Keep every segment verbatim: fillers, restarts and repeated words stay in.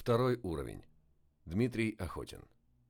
Второй уровень. Дмитрий Охотин.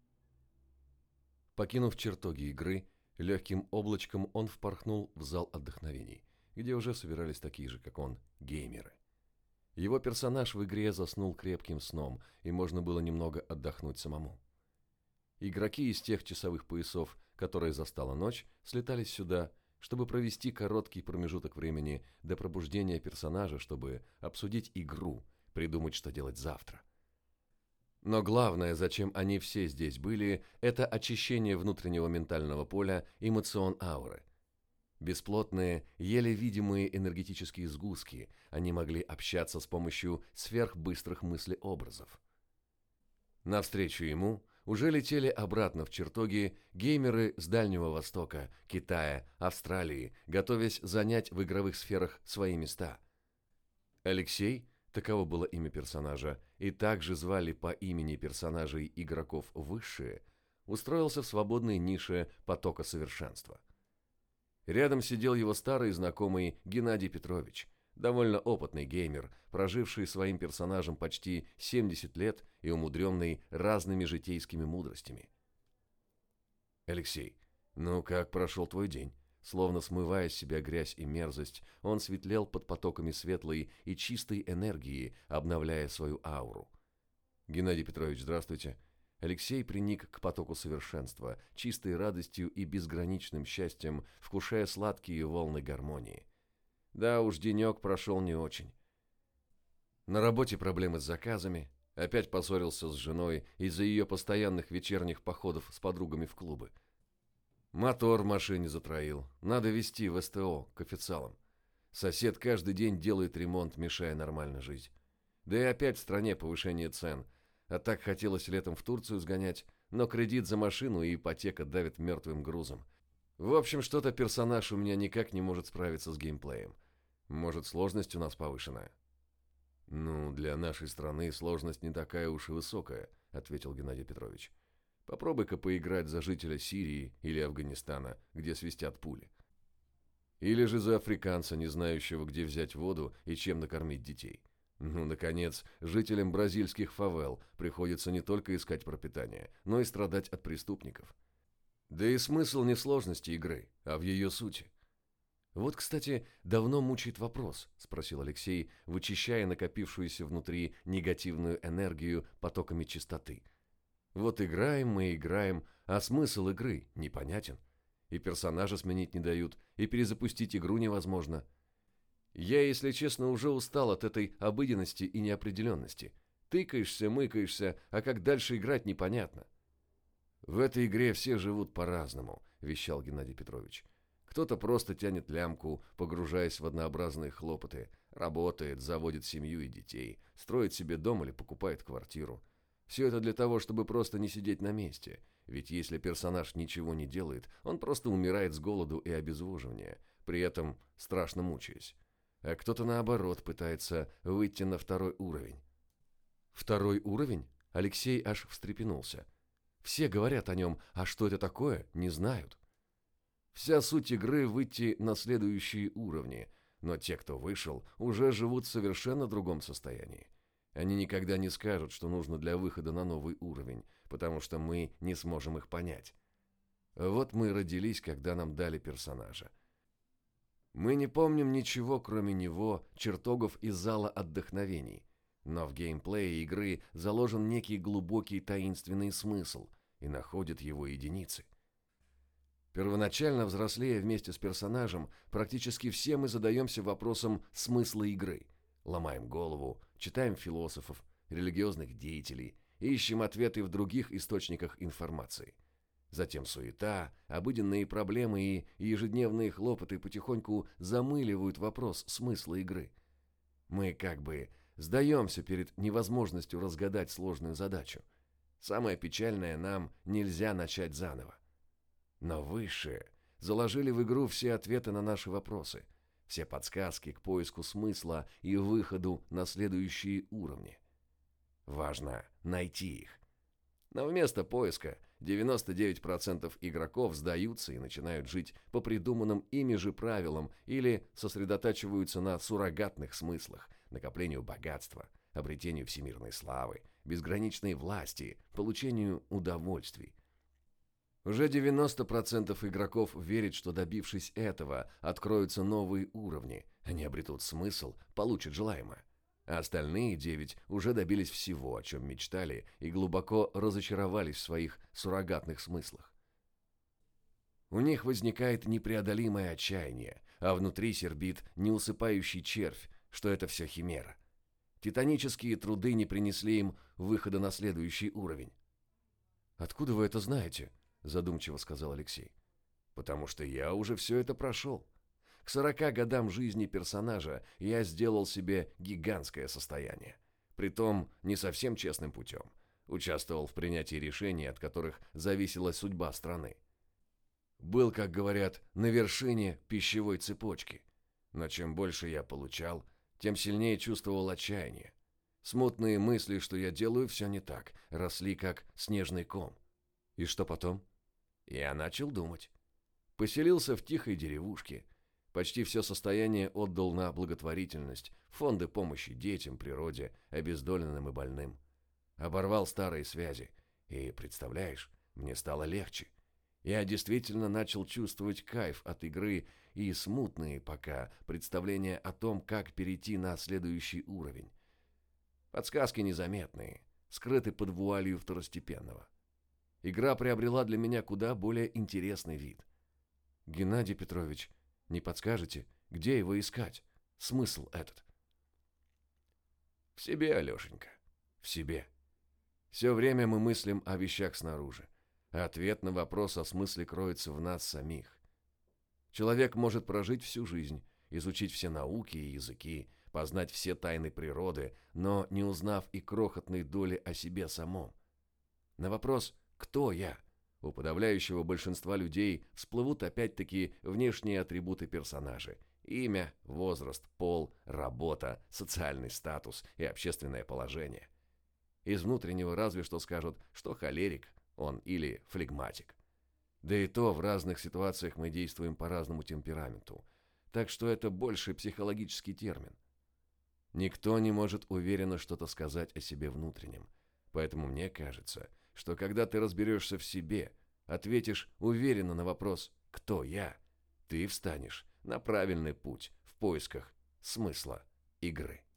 Покинув чертоги игры, легким облачком он впорхнул в зал отдохновений, где уже собирались такие же, как он, геймеры. Его персонаж в игре заснул крепким сном, и можно было немного отдохнуть самому. Игроки из тех часовых поясов, которые застала ночь, слетались сюда, чтобы провести короткий промежуток времени до пробуждения персонажа, чтобы обсудить игру, придумать, что делать завтра. Но главное, зачем они все здесь были, это очищение внутреннего ментального поля и эмоцион ауры. Бесплотные, еле видимые энергетические сгустки, они могли общаться с помощью сверхбыстрых мыслеобразов. Навстречу ему уже летели обратно в чертоги геймеры с Дальнего Востока, Китая, Австралии, готовясь занять в игровых сферах свои места. Алексей, таково было имя персонажа, и также звали по имени персонажей игроков высшие, устроился в свободной нише потока совершенства. Рядом сидел его старый знакомый Геннадий Петрович, довольно опытный геймер, проживший своим персонажем почти семьдесят лет и умудренный разными житейскими мудростями. «Алексей, ну как прошел твой день?» Словно смывая с себя грязь и мерзость, он светлел под потоками светлой и чистой энергии, обновляя свою ауру. «Геннадий Петрович, здравствуйте». Алексей приник к потоку совершенства, чистой радостью и безграничным счастьем, вкушая сладкие волны гармонии. Да уж, денек прошел не очень. На работе проблемы с заказами, опять поссорился с женой из-за ее постоянных вечерних походов с подругами в клубы. Мотор в машине затроил, надо везти в СТО к официалам. Сосед каждый день делает ремонт, мешая нормально жить. Да и опять в стране повышение цен. А так хотелось летом в Турцию сгонять, но кредит за машину и ипотека давят мертвым грузом. В общем, что-то персонаж у меня никак не может справиться с геймплеем. Может, сложность у нас повышенная? Ну, для нашей страны сложность не такая уж и высокая, ответил Геннадий Петрович. Попробуй-ка поиграть за жителя Сирии или Афганистана, где свистят пули. Или же за африканца, не знающего, где взять воду и чем накормить детей. Ну, наконец, жителям бразильских фавел приходится не только искать пропитание, но и страдать от преступников. Да и смысл не в сложности игры, а в ее сути. «Вот, кстати, давно мучает вопрос», – спросил Алексей, вычищая накопившуюся внутри негативную энергию потоками чистоты. «Вот играем мы, играем, а смысл игры непонятен. И персонажа сменить не дают, и перезапустить игру невозможно. Я, если честно, уже устал от этой обыденности и неопределенности. Тыкаешься, мыкаешься, а как дальше играть непонятно». «В этой игре все живут по-разному», – вещал Геннадий Петрович. «Кто-то просто тянет лямку, погружаясь в однообразные хлопоты, работает, заводит семью и детей, строит себе дом или покупает квартиру. Все это для того, чтобы просто не сидеть на месте, ведь если персонаж ничего не делает, он просто умирает с голоду и обезвоживания, при этом страшно мучаясь. А кто-то, наоборот, пытается выйти на второй уровень». «Второй уровень?» Алексей аж встрепенулся. «Все говорят о нем, а что это такое, не знают». Вся суть игры – выйти на следующие уровни, но те, кто вышел, уже живут в совершенно другом состоянии. Они никогда не скажут, что нужно для выхода на новый уровень, потому что мы не сможем их понять. Вот мы родились, когда нам дали персонажа. Мы не помним ничего, кроме него, чертогов из зала отдохновений, но в геймплее игры заложен некий глубокий таинственный смысл, и находят его единицы. Первоначально, взрослея вместе с персонажем, практически все мы задаемся вопросом смысла игры. Ломаем голову, читаем философов, религиозных деятелей, ищем ответы в других источниках информации. Затем суета, обыденные проблемы и ежедневные хлопоты потихоньку замыливают вопрос смысла игры. Мы как бы сдаемся перед невозможностью разгадать сложную задачу. Самое печальное, нам нельзя начать заново. Но высшие заложили в игру все ответы на наши вопросы, все подсказки к поиску смысла и выходу на следующие уровни. Важно найти их. Но вместо поиска девяносто девять процентов игроков сдаются и начинают жить по придуманным ими же правилам или сосредотачиваются на суррогатных смыслах, накоплению богатства, обретению всемирной славы, безграничной власти, получению удовольствий. Уже девяносто процентов игроков верят, что, добившись этого, откроются новые уровни, они обретут смысл, получат желаемое. А остальные девять уже добились всего, о чем мечтали, и глубоко разочаровались в своих суррогатных смыслах. У них возникает непреодолимое отчаяние, а внутри сербит неусыпающий червь, что это все химера. Титанические труды не принесли им выхода на следующий уровень. «Откуда вы это знаете?» – задумчиво сказал Алексей. «Потому что я уже все это прошел. К сорока годам жизни персонажа я сделал себе гигантское состояние. Притом не совсем честным путем. Участвовал в принятии решений, от которых зависела судьба страны. Был, как говорят, на вершине пищевой цепочки. Но чем больше я получал, тем сильнее чувствовал отчаяние. Смутные мысли, что я делаю все не так, росли как снежный ком. И что потом? Я начал думать. Поселился в тихой деревушке. Почти все состояние отдал на благотворительность, фонды помощи детям, природе, обездоленным и больным. Оборвал старые связи. И, представляешь, мне стало легче. Я действительно начал чувствовать кайф от игры и смутные пока представления о том, как перейти на следующий уровень. Подсказки незаметные, скрыты под вуалью второстепенного. Игра приобрела для меня куда более интересный вид. Геннадий Петрович, не подскажете, где его искать? Смысл этот? В себе, Алешенька, в себе. Все время мы мыслим о вещах снаружи. Ответ на вопрос о смысле кроется в нас самих. Человек может прожить всю жизнь, изучить все науки и языки, познать все тайны природы, но не узнав и крохотной доли о себе самом. На вопрос «Кто я?» у подавляющего большинства людей всплывут опять-таки внешние атрибуты персонажа: имя, возраст, пол, работа, социальный статус и общественное положение. Из внутреннего разве что скажут, что холерик он или флегматик. Да и то в разных ситуациях мы действуем по разному темпераменту, так что это больше психологический термин. Никто не может уверенно что-то сказать о себе внутреннем, поэтому мне кажется, что когда ты разберешься в себе, ответишь уверенно на вопрос «Кто я?», ты встанешь на правильный путь в поисках смысла игры.